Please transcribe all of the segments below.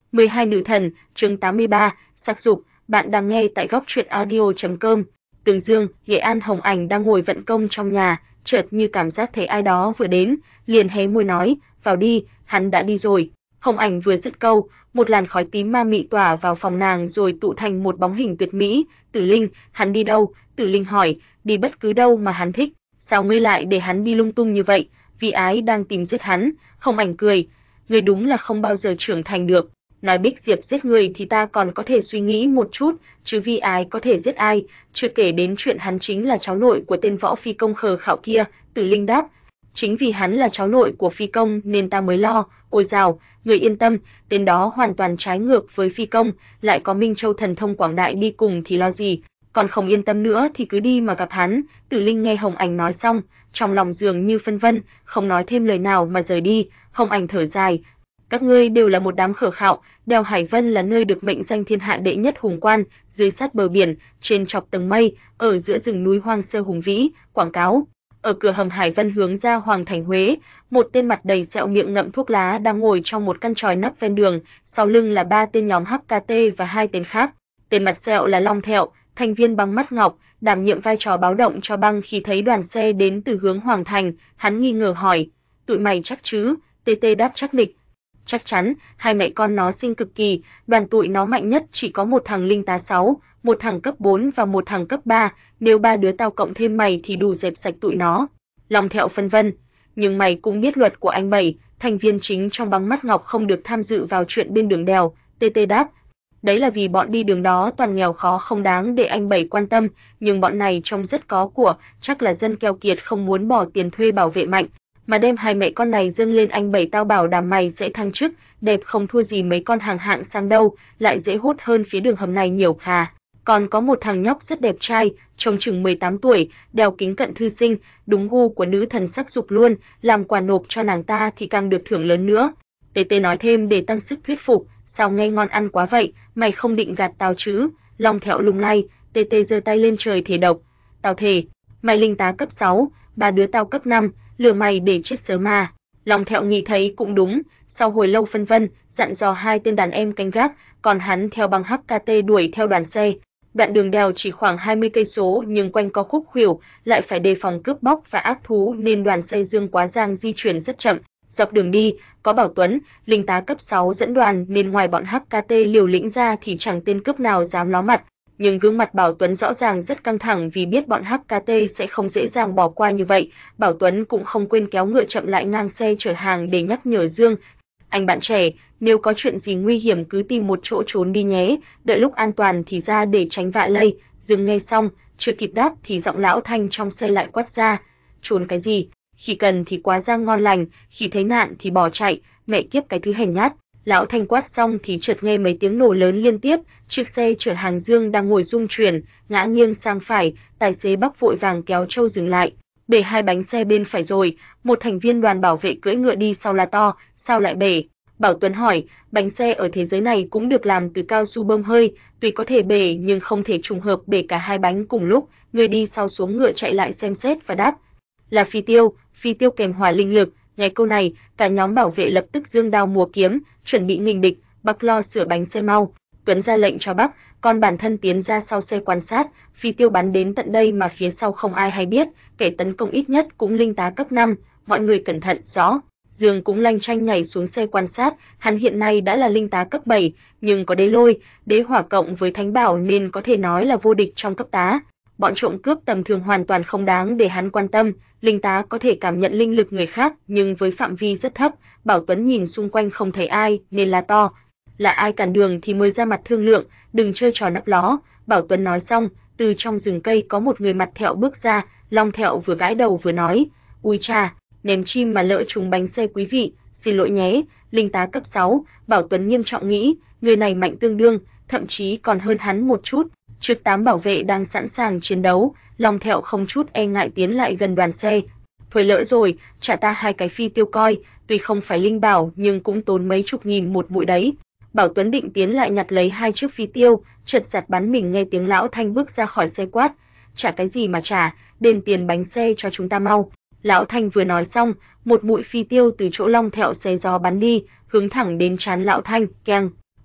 12 nữ thần, chương 83, sắc dục, bạn đang nghe tại góc truyện audio.com. Tường Dương, Nghệ An Hồng Ảnh đang ngồi vận công trong nhà, chợt như cảm giác thấy ai đó vừa đến, liền hé môi nói, vào đi, hắn đã đi rồi. Hồng Ảnh vừa dứt câu, một làn khói tím ma mị tỏa vào phòng nàng rồi tụ thành một bóng hình tuyệt mỹ. Tử Linh, hắn đi đâu? Tử Linh hỏi, đi bất cứ đâu mà hắn thích. Sao ngươi lại để hắn đi lung tung như vậy? Vì ái đang tìm giết hắn. Hồng Ảnh cười, ngươi đúng là không bao giờ trưởng thành được. Nói Bích Diệp giết người thì ta còn có thể suy nghĩ một chút, chứ Vi Ái có thể giết ai, chưa kể đến chuyện hắn chính là cháu nội của tên võ phi công khờ khạo kia. Tử Linh đáp, chính vì hắn là cháu nội của phi công nên ta mới lo. Ôi dào, người yên tâm, tên đó hoàn toàn trái ngược với phi công, lại có Minh Châu thần thông quảng đại đi cùng thì lo gì. Còn không yên tâm nữa thì cứ đi mà gặp hắn. Tử Linh nghe Hồng Ảnh nói xong, trong lòng dường như phân vân, không nói thêm lời nào mà rời đi. Hồng Ảnh thở dài, các ngươi đều là một đám khờ khạo. Đèo Hải Vân là nơi được mệnh danh thiên hạ đệ nhất hùng quan, dưới sát bờ biển, trên chọc tầng mây, ở giữa rừng núi hoang sơ hùng vĩ. Quảng cáo, ở cửa hầm Hải Vân hướng ra Hoàng thành Huế, một tên mặt đầy sẹo miệng ngậm thuốc lá đang ngồi trong một căn chòi nấp ven đường, sau lưng là 3 tên nhóm HKT và 2 tên khác. Tên mặt sẹo là Long Thẹo, thành viên băng mắt ngọc, đảm nhiệm vai trò báo động cho băng khi thấy đoàn xe đến từ hướng Hoàng thành. Hắn nghi ngờ hỏi, tụi mày chắc chứ? TT đáp chắc nịch. Chắc chắn, hai mẹ con nó xinh cực kỳ, đoàn tụi nó mạnh nhất chỉ có một thằng linh tá 6, một thằng cấp 4 và một thằng cấp 3, nếu ba đứa tao cộng thêm mày thì đủ dẹp sạch tụi nó. Long Thẹo phân vân, nhưng mày cũng biết luật của anh Bảy, thành viên chính trong băng mắt ngọc không được tham dự vào chuyện bên đường đèo. TT đáp, đấy là vì bọn đi đường đó toàn nghèo khó không đáng để anh Bảy quan tâm, nhưng bọn này trông rất có của, chắc là dân keo kiệt không muốn bỏ tiền thuê bảo vệ mạnh, mà đem hai mẹ con này dâng lên anh Bảy, tao bảo đảm mày sẽ thăng chức, đẹp không thua gì mấy con hàng hạng sang đâu, lại dễ hốt hơn phía đường hầm này nhiều hà. Còn có một thằng nhóc rất đẹp trai, trông chừng 18 tuổi, đeo kính cận thư sinh, đúng gu của nữ thần sắc dục luôn, làm quà nộp cho nàng ta thì càng được thưởng lớn nữa. TT nói thêm để tăng sức thuyết phục, sao nghe ngon ăn quá vậy, mày không định gạt tao chứ? Long Thẹo lung lay, TT giơ tay lên trời thề độc, tao thề, mày linh tá cấp 6, ba đứa tao cấp 5, lừa mày để chết sớm mà. Long Thẹo nghĩ thấy cũng đúng, sau hồi lâu phân vân, dặn dò 2 tên đàn em canh gác, còn hắn theo băng HKT đuổi theo đoàn xe. Đoạn đường đèo chỉ khoảng 20 cây số nhưng quanh co khúc khuỷu, lại phải đề phòng cướp bóc và ác thú nên đoàn xe Dương Quá Giang di chuyển rất chậm. Dọc đường đi, có Bảo Tuấn, linh tá cấp 6 dẫn đoàn nên ngoài bọn HKT liều lĩnh ra thì chẳng tên cướp nào dám ló mặt. Nhưng gương mặt Bảo Tuấn rõ ràng rất căng thẳng vì biết bọn HKT sẽ không dễ dàng bỏ qua như vậy. Bảo Tuấn cũng không quên kéo ngựa chậm lại ngang xe chở hàng để nhắc nhở Dương. Anh bạn trẻ, nếu có chuyện gì nguy hiểm cứ tìm một chỗ trốn đi nhé, đợi lúc an toàn thì ra để tránh vạ lây. Dương nghe xong, chưa kịp đáp thì giọng lão Thanh trong xe lại quát ra, trốn cái gì? Khi cần thì quá ra ngon lành, khi thấy nạn thì bỏ chạy, mẹ kiếp cái thứ hèn nhát. Lão Thanh quát xong thì chợt nghe mấy tiếng nổ lớn liên tiếp, chiếc xe chở hàng Dương đang ngồi rung chuyển, ngã nghiêng sang phải, tài xế Bắc vội vàng kéo Châu dừng lại. Bể hai bánh xe bên phải rồi, một thành viên đoàn bảo vệ cưỡi ngựa đi sau la to, sao lại bể? Bảo Tuấn hỏi, bánh xe ở thế giới này cũng được làm từ cao su bơm hơi, tuy có thể bể nhưng không thể trùng hợp bể cả hai bánh cùng lúc. Người đi sau xuống ngựa chạy lại xem xét và đáp, là phi tiêu kèm hỏa linh lực. Nghe câu này, cả nhóm bảo vệ lập tức giương đao múa kiếm, chuẩn bị nghênh địch. Bắc lo sửa bánh xe mau. Tuấn ra lệnh cho Bắc, còn bản thân tiến ra sau xe quan sát. Phi tiêu bắn đến tận đây mà phía sau không ai hay biết, kẻ tấn công ít nhất cũng linh tá cấp 5, mọi người cẩn thận. Rõ. Dương cũng lanh chanh nhảy xuống xe quan sát, hắn hiện nay đã là linh tá cấp 7, nhưng có đế lôi, đế hỏa cộng với thánh bảo nên có thể nói là vô địch trong cấp tá. Bọn trộm cướp tầm thường hoàn toàn không đáng để hắn quan tâm, linh tá có thể cảm nhận linh lực người khác nhưng với phạm vi rất thấp. Bảo Tuấn nhìn xung quanh không thấy ai nên la to, là ai cản đường thì mới ra mặt thương lượng, đừng chơi trò nấp ló. Bảo Tuấn nói xong, từ trong rừng cây có một người mặt thẹo bước ra, Long Thẹo vừa gãi đầu vừa nói, ui cha, ném chim mà lỡ trúng bánh xe quý vị, xin lỗi nhé. Linh tá cấp 6, Bảo Tuấn nghiêm trọng nghĩ, người này mạnh tương đương, thậm chí còn hơn hắn một chút. Trước 8 bảo vệ đang sẵn sàng chiến đấu, Long Thẹo không chút e ngại tiến lại gần đoàn xe. Thôi lỡ rồi, trả ta 2 cái phi tiêu coi, tuy không phải linh bảo nhưng cũng tốn mấy chục nghìn một mũi đấy. Bảo Tuấn định tiến lại nhặt lấy 2 chiếc phi tiêu, chợt giật bắn mình nghe tiếng lão Thanh bước ra khỏi xe quát, trả cái gì mà trả, đền tiền bánh xe cho chúng ta mau. Lão Thanh vừa nói xong, một mũi phi tiêu từ chỗ Long Thẹo xé gió bắn đi, hướng thẳng đến trán lão Thanh, keng.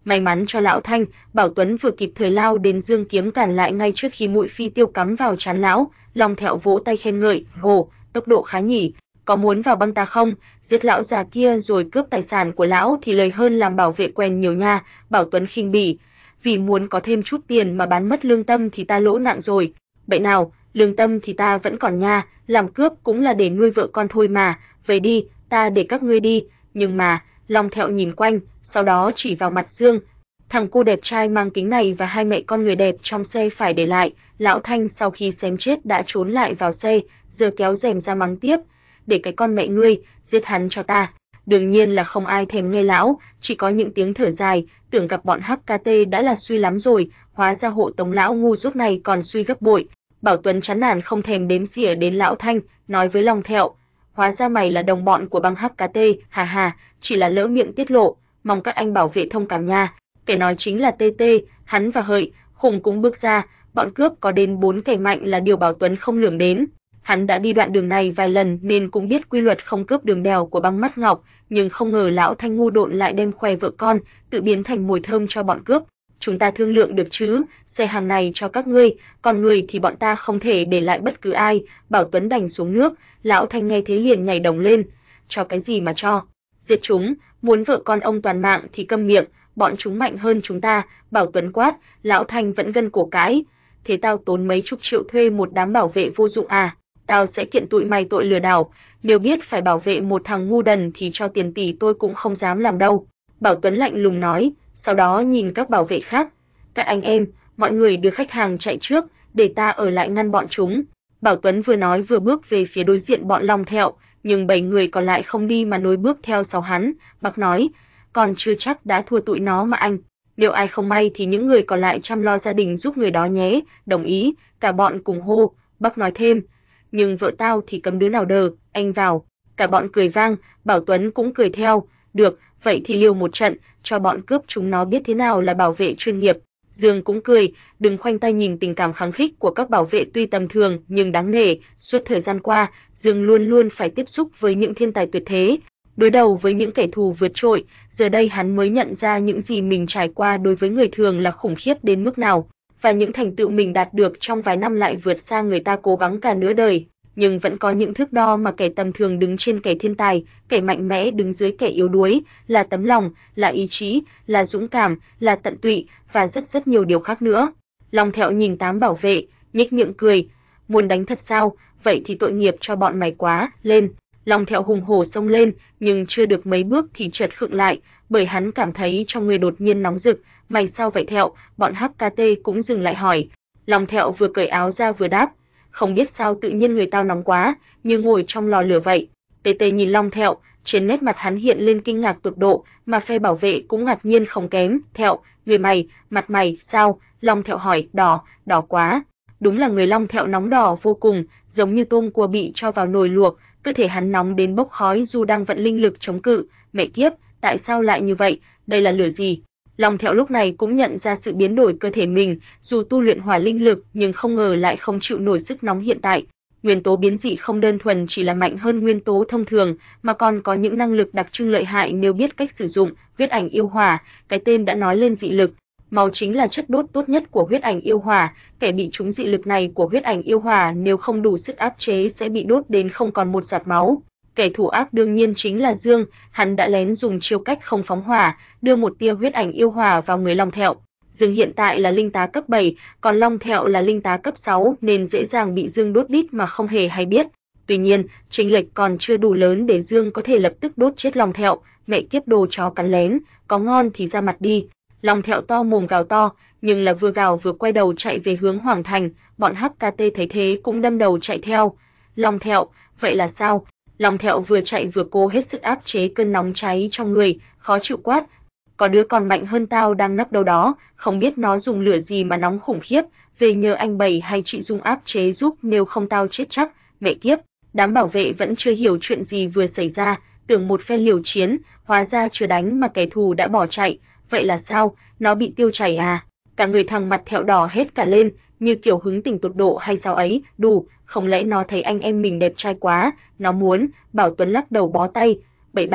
May mắn cho lão Thanh, Bảo Tuấn vừa kịp thời lao đến giương kiếm cản lại ngay trước khi mũi phi tiêu cắm vào trán lão. Long Thẹo vỗ tay khen ngợi, "Ồ, tốc độ khá nhỉ, có muốn vào băng ta không? Giết lão già kia rồi cướp tài sản của lão thì lời hơn làm bảo vệ quen nhiều nha." Bảo Tuấn khinh bỉ, "Vì muốn có thêm chút tiền mà bán mất lương tâm thì ta lỗ nặng rồi. Vậy nào, lương tâm thì ta vẫn còn nha, làm cướp cũng là để nuôi vợ con thôi mà, về đi, ta để các ngươi đi." Nhưng mà, Long Thẹo nhìn quanh, sau đó chỉ vào mặt Dương. "Thằng cu đẹp trai mang kính này và hai mẹ con người đẹp trong xe phải để lại." Lão Thanh sau khi xem chết đã trốn lại vào xe, giờ kéo rèm ra mắng tiếp, "Để cái con mẹ ngươi, giết hắn cho ta." Đương nhiên là không ai thèm nghe lão, chỉ có những tiếng thở dài, tưởng gặp bọn HKT đã là suy lắm rồi, hóa ra hộ tống lão ngu dốt này còn suy gấp bội. Bảo Tuấn chán nản không thèm đếm xỉa đến lão Thanh, nói với Long Thẹo, "Hóa ra mày là đồng bọn của băng HKT, hà hà, chỉ là lỡ miệng tiết lộ, mong các anh bảo vệ thông cảm nha." Kẻ nói chính là TT, hắn và Hợi, Khùng cũng bước ra, bọn cướp có đến 4 kẻ mạnh là điều Bảo Tuấn không lường đến. Hắn đã đi đoạn đường này vài lần nên cũng biết quy luật không cướp đường đèo của băng mắt ngọc, nhưng không ngờ lão Thanh ngu độn lại đem khoe vợ con, tự biến thành mồi thơm cho bọn cướp. "Chúng ta thương lượng được chứ, xe hàng này cho các ngươi, còn người thì bọn ta không thể để lại bất cứ ai." Bảo Tuấn đành xuống nước, lão Thanh nghe thế liền nhảy đồng lên, "Cho cái gì mà cho? Giết chúng, muốn vợ con ông toàn mạng thì câm miệng, bọn chúng mạnh hơn chúng ta." Bảo Tuấn quát, lão Thanh vẫn gân cổ cãi, "Thế tao tốn mấy chục triệu thuê một đám bảo vệ vô dụng à? Tao sẽ kiện tụi mày tội lừa đảo, nếu biết phải bảo vệ một thằng ngu đần thì cho tiền tỷ tôi cũng không dám làm đâu." Bảo Tuấn lạnh lùng nói, sau đó nhìn các bảo vệ khác, "Các anh em, mọi người đưa khách hàng chạy trước, để ta ở lại ngăn bọn chúng." Bảo Tuấn vừa nói vừa bước về phía đối diện bọn Long Thẹo, nhưng 7 người còn lại không đi mà nối bước theo sau hắn. Bác nói, "Còn chưa chắc đã thua tụi nó mà anh. Nếu ai không may thì những người còn lại chăm lo gia đình giúp người đó nhé." "Đồng ý." Cả bọn cùng hô. Bác nói thêm, "Nhưng vợ tao thì cấm đứa nào đờ, anh vào." Cả bọn cười vang, Bảo Tuấn cũng cười theo, "Được, vậy thì liều một trận, cho bọn cướp chúng nó biết thế nào là bảo vệ chuyên nghiệp." Dương cũng cười, đừng khoanh tay nhìn tình cảm kháng khích của các bảo vệ tuy tầm thường nhưng đáng nể, suốt thời gian qua, Dương luôn luôn phải tiếp xúc với những thiên tài tuyệt thế, đối đầu với những kẻ thù vượt trội, giờ đây hắn mới nhận ra những gì mình trải qua đối với người thường là khủng khiếp đến mức nào, và những thành tựu mình đạt được trong vài năm lại vượt xa người ta cố gắng cả nửa đời. Nhưng vẫn có những thước đo mà kẻ tầm thường đứng trên kẻ thiên tài, kẻ mạnh mẽ đứng dưới kẻ yếu đuối, là tấm lòng, là ý chí, là dũng cảm, là tận tụy và rất rất nhiều điều khác nữa. Long Thẹo nhìn 8 bảo vệ, nhếch miệng cười, "Muốn đánh thật sao? Vậy thì tội nghiệp cho bọn mày quá, lên." Long Thẹo hùng hổ xông lên, nhưng chưa được mấy bước thì chợt khựng lại, bởi hắn cảm thấy trong người đột nhiên nóng rực. "Mày sao vậy Thẹo?" Bọn HKT cũng dừng lại hỏi. Long Thẹo vừa cởi áo ra vừa đáp, "Không biết sao tự nhiên người tao nóng quá, như ngồi trong lò lửa vậy." TT nhìn Long Thẹo, trên nét mặt hắn hiện lên kinh ngạc tột độ, mà phe bảo vệ cũng ngạc nhiên không kém. "Thẹo, người mày, mặt mày sao?" Long Thẹo hỏi. "Đỏ, đỏ quá." Đúng là người Long Thẹo nóng đỏ vô cùng, giống như tôm cua bị cho vào nồi luộc, cơ thể hắn nóng đến bốc khói dù đang vận linh lực chống cự. "Mẹ kiếp, tại sao lại như vậy? Đây là lửa gì?" Long Thẹo lúc này cũng nhận ra sự biến đổi cơ thể mình, dù tu luyện hỏa linh lực nhưng không ngờ lại không chịu nổi sức nóng hiện tại. Nguyên tố biến dị không đơn thuần chỉ là mạnh hơn nguyên tố thông thường, mà còn có những năng lực đặc trưng lợi hại nếu biết cách sử dụng. Huyết ảnh yêu hỏa, cái tên đã nói lên dị lực. Máu chính là chất đốt tốt nhất của huyết ảnh yêu hỏa, kẻ bị trúng dị lực này của huyết ảnh yêu hỏa nếu không đủ sức áp chế sẽ bị đốt đến không còn một giọt máu. Kẻ thủ ác đương nhiên chính là Dương, hắn đã lén dùng chiêu cách không phóng hỏa, đưa một tia huyết ảnh yêu hỏa vào người Long Thẹo. Dương hiện tại là linh tá cấp 7, còn Long Thẹo là linh tá cấp 6 nên dễ dàng bị Dương đốt đít mà không hề hay biết. Tuy nhiên, chênh lệch còn chưa đủ lớn để Dương có thể lập tức đốt chết Long Thẹo. "Mẹ kiếp đồ chó cắn lén, có ngon thì ra mặt đi." Long Thẹo to mồm gào to, nhưng là vừa gào vừa quay đầu chạy về hướng Hoàng Thành, bọn HKT thấy thế cũng đâm đầu chạy theo. "Long Thẹo, vậy là sao?" Long Thẹo vừa chạy vừa cố hết sức áp chế cơn nóng cháy trong người, khó chịu quát, "Có đứa còn mạnh hơn tao đang nấp đâu đó, không biết nó dùng lửa gì mà nóng khủng khiếp, về nhờ anh Bảy hay chị Dung áp chế giúp nếu không tao chết chắc." Mẹ kiếp, đám bảo vệ vẫn chưa hiểu chuyện gì vừa xảy ra, tưởng một phen liều chiến, hóa ra chưa đánh mà kẻ thù đã bỏ chạy. "Vậy là sao, nó bị tiêu chảy à?" Cả người thằng mặt Thẹo đỏ hết cả lên, như kiểu hứng tình tột độ hay sao ấy. "Đủ, không lẽ nó thấy anh em mình đẹp trai quá, nó muốn." Bảo Tuấn lắc đầu bó tay, "Bậy bạ,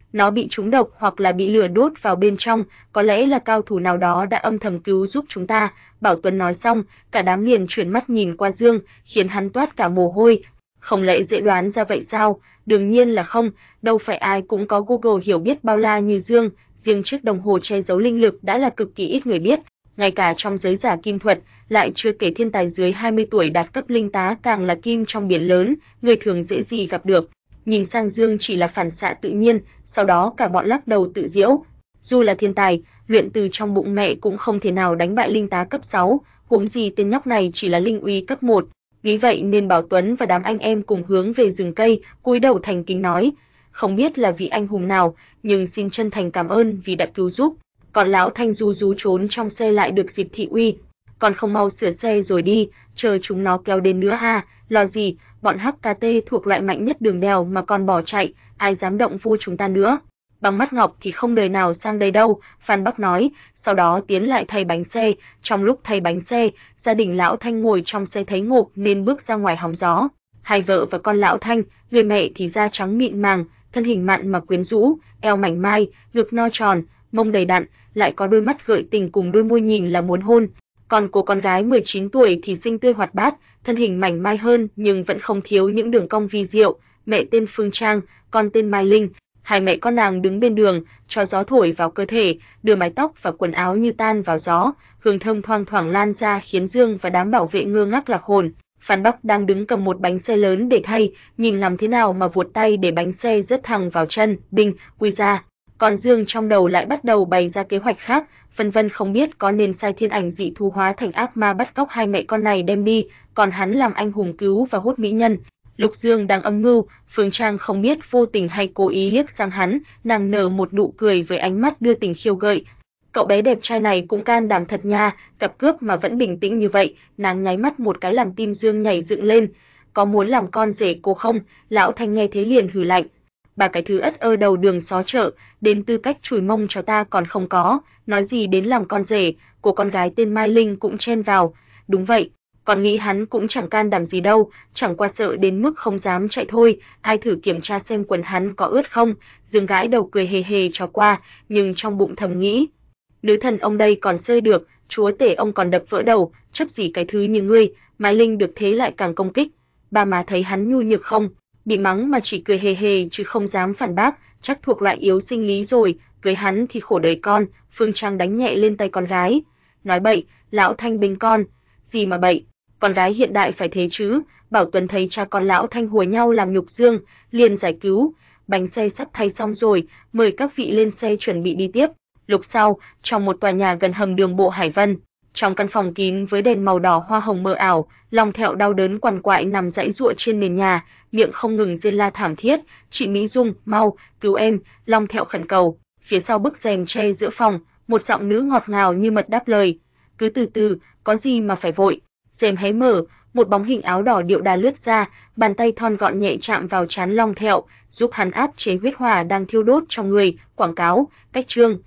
nó bị trúng độc hoặc là bị lửa đốt vào bên trong, có lẽ là cao thủ nào đó đã âm thầm cứu giúp chúng ta. Bảo Tuấn nói xong, cả đám liền chuyển mắt nhìn qua Dương, khiến hắn toát cả mồ hôi. Không lẽ dễ đoán ra vậy sao? Đương nhiên là không, đâu phải ai cũng có Google hiểu biết bao la như Dương, riêng chiếc đồng hồ che giấu linh lực đã là cực kỳ ít người biết, ngay cả trong giới giả kim thuật, lại chưa kể thiên tài dưới 20 tuổi đạt cấp linh tá càng là kim trong biển lớn, người thường dễ gì gặp được. Nhìn sang Dương chỉ là phản xạ tự nhiên, sau đó cả bọn lắc đầu tự giễu. Dù là thiên tài, luyện từ trong bụng mẹ cũng không thể nào đánh bại linh tá cấp 6, huống gì tên nhóc này chỉ là linh úy cấp 1. Vì vậy nên Bảo Tuấn và đám anh em cùng hướng về rừng cây, cúi đầu thành kính nói: "Không biết là vị anh hùng nào, nhưng xin chân thành cảm ơn vì đã cứu giúp." Còn lão Thanh rú rú trốn trong xe lại được dịp thị uy: "Còn không mau sửa xe rồi đi, chờ chúng nó kéo đến nữa ha, lo gì, bọn HKT thuộc loại mạnh nhất đường đèo mà còn bỏ chạy, ai dám động vô chúng ta nữa." "Bằng mắt Ngọc thì không đời nào sang đây đâu," Phan Bắc nói, sau đó tiến lại thay bánh xe. Trong lúc thay bánh xe, gia đình lão Thanh ngồi trong xe thấy ngộp nên bước ra ngoài hóng gió. Hai vợ và con lão Thanh, người mẹ thì da trắng mịn màng, thân hình mặn mà quyến rũ, eo mảnh mai, ngực no tròn, mông đầy đặn, lại có đôi mắt gợi tình cùng đôi môi nhìn là muốn hôn. Còn cô con gái 19 tuổi thì xinh tươi hoạt bát, thân hình mảnh mai hơn nhưng vẫn không thiếu những đường cong vi diệu. Mẹ tên Phương Trang, con tên Mai Linh. Hai mẹ con nàng đứng bên đường, cho gió thổi vào cơ thể, đưa mái tóc và quần áo như tan vào gió, hương thơm thoang thoảng lan ra khiến Dương và đám bảo vệ ngơ ngác lạc hồn. Phan Bắc đang đứng cầm một bánh xe lớn để thay, nhìn làm thế nào mà vuột tay để bánh xe rớt thẳng vào chân, đinh, quy ra. Còn Dương trong đầu lại bắt đầu bày ra kế hoạch khác, phân vân không biết có nên sai thiên ảnh dị thú hóa thành ác ma bắt cóc hai mẹ con này đem đi, còn hắn làm anh hùng cứu và hút mỹ nhân. Lúc Dương đang âm mưu, Phương Trang không biết vô tình hay cố ý liếc sang hắn, nàng nở một nụ cười với ánh mắt đưa tình khiêu gợi. Cậu bé đẹp trai này cũng can đảm thật nha, gặp cướp mà vẫn bình tĩnh như vậy. Nàng nháy mắt một cái làm tim Dương nhảy dựng lên. Có muốn làm con rể cô không? Lão Thanh nghe thế liền hừ lạnh. Bà cái thứ ất ơ đầu đường xó chợ, đến tư cách chùi mông cho ta còn không có, nói gì đến làm con rể. Cô con gái tên Mai Linh cũng chen vào. Đúng vậy, còn nghĩ hắn cũng chẳng can đảm gì đâu, chẳng qua sợ đến mức không dám chạy thôi. Ai thử kiểm tra xem quần hắn có ướt không? Dương gãi đầu cười hề hề cho qua, nhưng trong bụng thầm nghĩ, nữ thần ông đây còn sơi được, chúa tể ông còn đập vỡ đầu, chấp gì cái thứ như ngươi. Mai Linh được thế lại càng công kích. Ba má thấy hắn nhu nhược không? Bị mắng mà chỉ cười hề hề chứ không dám phản bác, chắc thuộc loại yếu sinh lý rồi, cưới hắn thì khổ đời con. Phương Trang đánh nhẹ lên tay con gái. Nói bậy, lão Thanh bênh con. Gì mà bậy, con gái hiện đại phải thế chứ. Bảo Tuấn thấy cha con lão Thanh hùa nhau làm nhục Dương, liền giải cứu. Bánh xe sắp thay xong rồi, mời các vị lên xe chuẩn bị đi tiếp. Lúc sau, trong một tòa nhà gần hầm đường bộ Hải Vân, trong căn phòng kín với đèn màu đỏ hoa hồng mờ ảo, Long Thẹo đau đớn quằn quại nằm giãy giụa trên nền nhà, miệng không ngừng rên la thảm thiết. "Chị Mỹ Dung, mau cứu em!" Long Thẹo khẩn cầu. Phía sau bức rèm che giữa phòng, một giọng nữ ngọt ngào như mật đáp lời: "Cứ từ từ, có gì mà phải vội." Rèm hé mở, một bóng hình áo đỏ điệu đà lướt ra, bàn tay thon gọn nhẹ chạm vào trán Long Thẹo, giúp hắn áp chế huyết hỏa đang thiêu đốt trong người. Quảng cáo, cách chương.